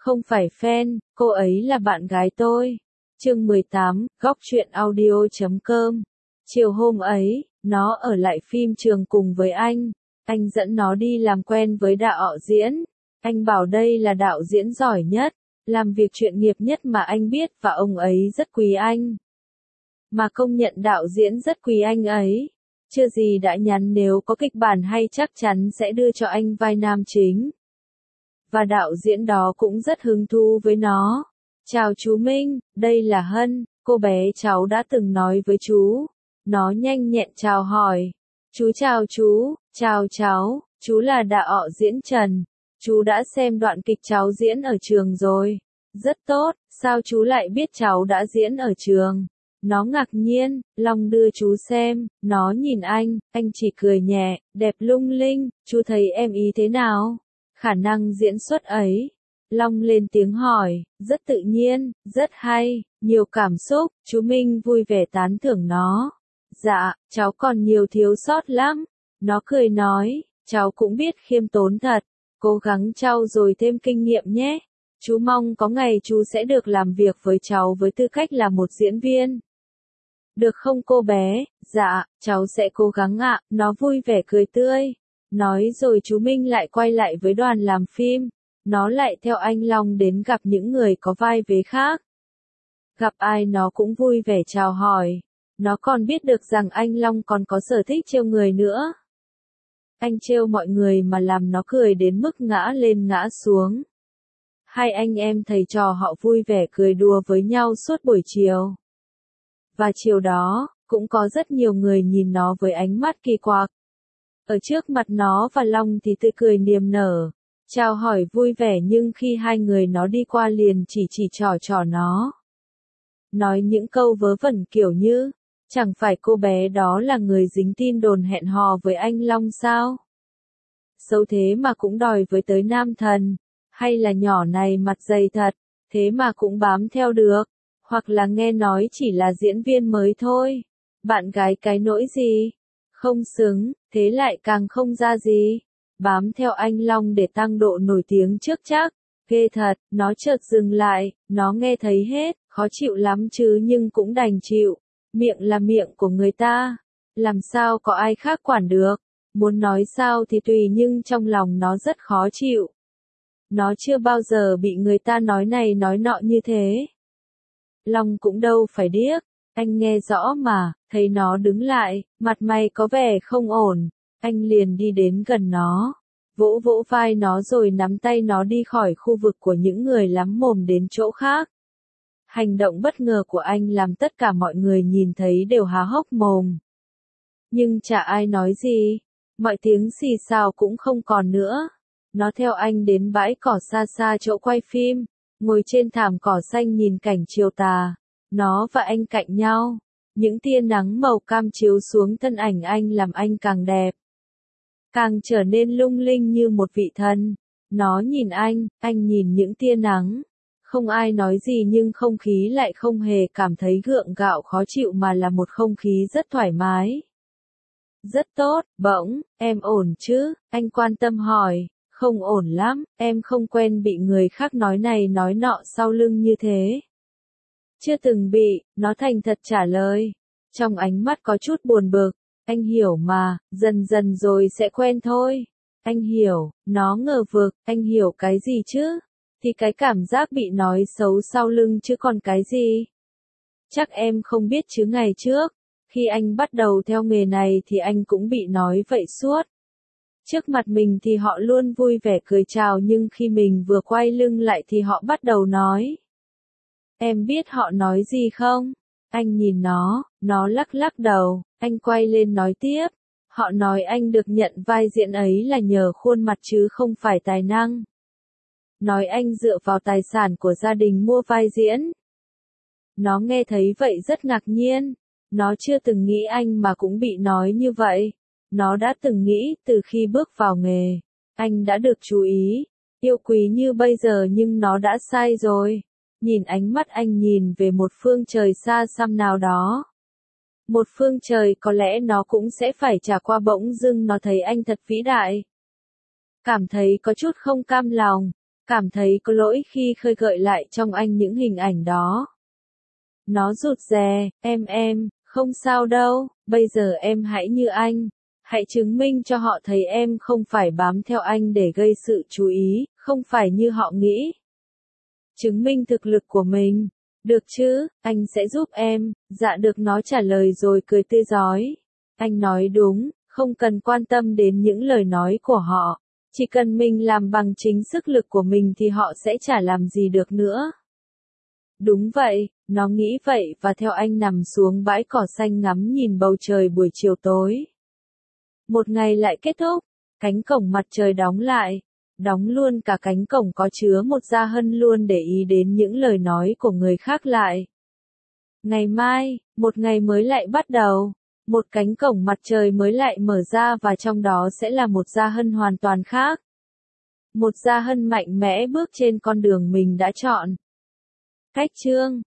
Không phải fan, cô ấy là bạn gái tôi. Chương 18, góc truyện audio.com. Chiều hôm ấy, nó ở lại phim trường cùng với anh. Anh dẫn nó đi làm quen với đạo diễn. Anh bảo đây là đạo diễn giỏi nhất, làm việc chuyên nghiệp nhất mà anh biết và ông ấy rất quý anh. Mà công nhận đạo diễn rất quý anh ấy. Chưa gì đã nhắn nếu có kịch bản hay chắc chắn sẽ đưa cho anh vai nam chính. Và đạo diễn đó cũng rất hứng thú với nó. Chào chú Minh, đây là Hân, cô bé cháu đã từng nói với chú. Nó nhanh nhẹn chào hỏi. Chú chào chú, chào cháu, chú là đạo diễn Trần. Chú đã xem đoạn kịch cháu diễn ở trường rồi. Rất tốt, sao chú lại biết cháu đã diễn ở trường? Nó ngạc nhiên, Long đưa chú xem, nó nhìn anh chỉ cười nhẹ, đẹp lung linh, chú thấy em ý thế nào? Khả năng diễn xuất ấy. Long lên tiếng hỏi, rất tự nhiên, rất hay, nhiều cảm xúc, chú Minh vui vẻ tán thưởng nó. Dạ, cháu còn nhiều thiếu sót lắm. Nó cười nói, cháu cũng biết khiêm tốn thật, cố gắng trau dồi thêm kinh nghiệm nhé. Chú mong có ngày chú sẽ được làm việc với cháu với tư cách là một diễn viên. Được không cô bé? Dạ, cháu sẽ cố gắng ạ. Nó vui vẻ cười tươi. Nói rồi chú Minh lại quay lại với đoàn làm phim. Nó lại theo anh Long đến gặp những người có vai vế khác. Gặp ai nó cũng vui vẻ chào hỏi. Nó còn biết được rằng anh Long còn có sở thích trêu người nữa. Anh trêu mọi người mà làm nó cười đến mức ngã lên ngã xuống. Hai anh em thầy trò họ vui vẻ cười đùa với nhau suốt buổi chiều. Và chiều đó, cũng có rất nhiều người nhìn nó với ánh mắt kỳ quặc. Ở trước mặt nó và Long thì tươi cười niềm nở, chào hỏi vui vẻ nhưng khi hai người nó đi qua liền chỉ trỏ nó. Nói những câu vớ vẩn kiểu như, chẳng phải cô bé đó là người dính tin đồn hẹn hò với anh Long sao? Xấu thế mà cũng đòi với tới nam thần, hay là nhỏ này mặt dày thật, thế mà cũng bám theo được, hoặc là nghe nói chỉ là diễn viên mới thôi, bạn gái cái nỗi gì? Không xứng, thế lại càng không ra gì. Bám theo anh Long để tăng độ nổi tiếng trước chắc. Ghê thật, nó chợt dừng lại, nó nghe thấy hết, khó chịu lắm chứ nhưng cũng đành chịu. Miệng là miệng của người ta. Làm sao có ai khác quản được. Muốn nói sao thì tùy nhưng trong lòng nó rất khó chịu. Nó chưa bao giờ bị người ta nói này nói nọ như thế. Long cũng đâu phải điếc. Anh nghe rõ mà, thấy nó đứng lại, mặt mày có vẻ không ổn. Anh liền đi đến gần nó, vỗ vỗ vai nó rồi nắm tay nó đi khỏi khu vực của những người lắm mồm đến chỗ khác. Hành động bất ngờ của anh làm tất cả mọi người nhìn thấy đều há hốc mồm. Nhưng chả ai nói gì, mọi tiếng xì xào cũng không còn nữa. Nó theo anh đến bãi cỏ xa xa chỗ quay phim, ngồi trên thảm cỏ xanh nhìn cảnh chiều tà. Nó và anh cạnh nhau, những tia nắng màu cam chiếu xuống thân ảnh anh làm anh càng đẹp. Càng trở nên lung linh như một vị thần. Nó nhìn anh nhìn những tia nắng. Không ai nói gì nhưng không khí lại không hề cảm thấy gượng gạo khó chịu mà là một không khí rất thoải mái. Rất tốt, bỗng, em ổn chứ? Anh quan tâm hỏi. Không ổn lắm, em không quen bị người khác nói này nói nọ sau lưng như thế. Chưa từng bị, nó thành thật trả lời. Trong ánh mắt có chút buồn bực. Anh hiểu mà, dần dần rồi sẽ quen thôi. Anh hiểu, nó ngờ vực, anh hiểu cái gì chứ? Thì cái cảm giác bị nói xấu sau lưng chứ còn cái gì? Chắc em không biết chứ ngày trước, khi anh bắt đầu theo nghề này thì anh cũng bị nói vậy suốt. Trước mặt mình thì họ luôn vui vẻ cười chào nhưng khi mình vừa quay lưng lại thì họ bắt đầu nói. Em biết họ nói gì không? Anh nhìn nó lắc đầu, anh quay lên nói tiếp. Họ nói anh được nhận vai diễn ấy là nhờ khuôn mặt chứ không phải tài năng. Nói anh dựa vào tài sản của gia đình mua vai diễn. Nó nghe thấy vậy rất ngạc nhiên. Nó chưa từng nghĩ anh mà cũng bị nói như vậy. Nó đã từng nghĩ từ khi bước vào nghề, anh đã được chú ý, yêu quý như bây giờ nhưng nó đã sai rồi. Nhìn ánh mắt anh nhìn về một phương trời xa xăm nào đó. Một phương trời có lẽ nó cũng sẽ phải trải qua bỗng dưng nó thấy anh thật vĩ đại. Cảm thấy có chút không cam lòng. cảm thấy có lỗi khi khơi gợi lại trong anh những hình ảnh đó. Nó rụt rè, em, không sao đâu, bây giờ em hãy như anh. Hãy chứng minh cho họ thấy em không phải bám theo anh để gây sự chú ý, không phải như họ nghĩ. Chứng minh thực lực của mình. Được chứ, anh sẽ giúp em. Dạ được, nó trả lời rồi cười tươi rói. Anh nói đúng, không cần quan tâm đến những lời nói của họ. Chỉ cần mình làm bằng chính sức lực của mình thì họ sẽ chả làm gì được nữa. Đúng vậy, nó nghĩ vậy và theo anh nằm xuống bãi cỏ xanh ngắm nhìn bầu trời buổi chiều tối. Một ngày lại kết thúc, cánh cổng mặt trời đóng lại. Đóng luôn cả cánh cổng có chứa một Gia Hân luôn để ý đến những lời nói của người khác lại. Ngày mai, một ngày mới lại bắt đầu. Một cánh cổng mặt trời mới lại mở ra và trong đó sẽ là một Gia Hân hoàn toàn khác. Một Gia Hân mạnh mẽ bước trên con đường mình đã chọn. Cách chương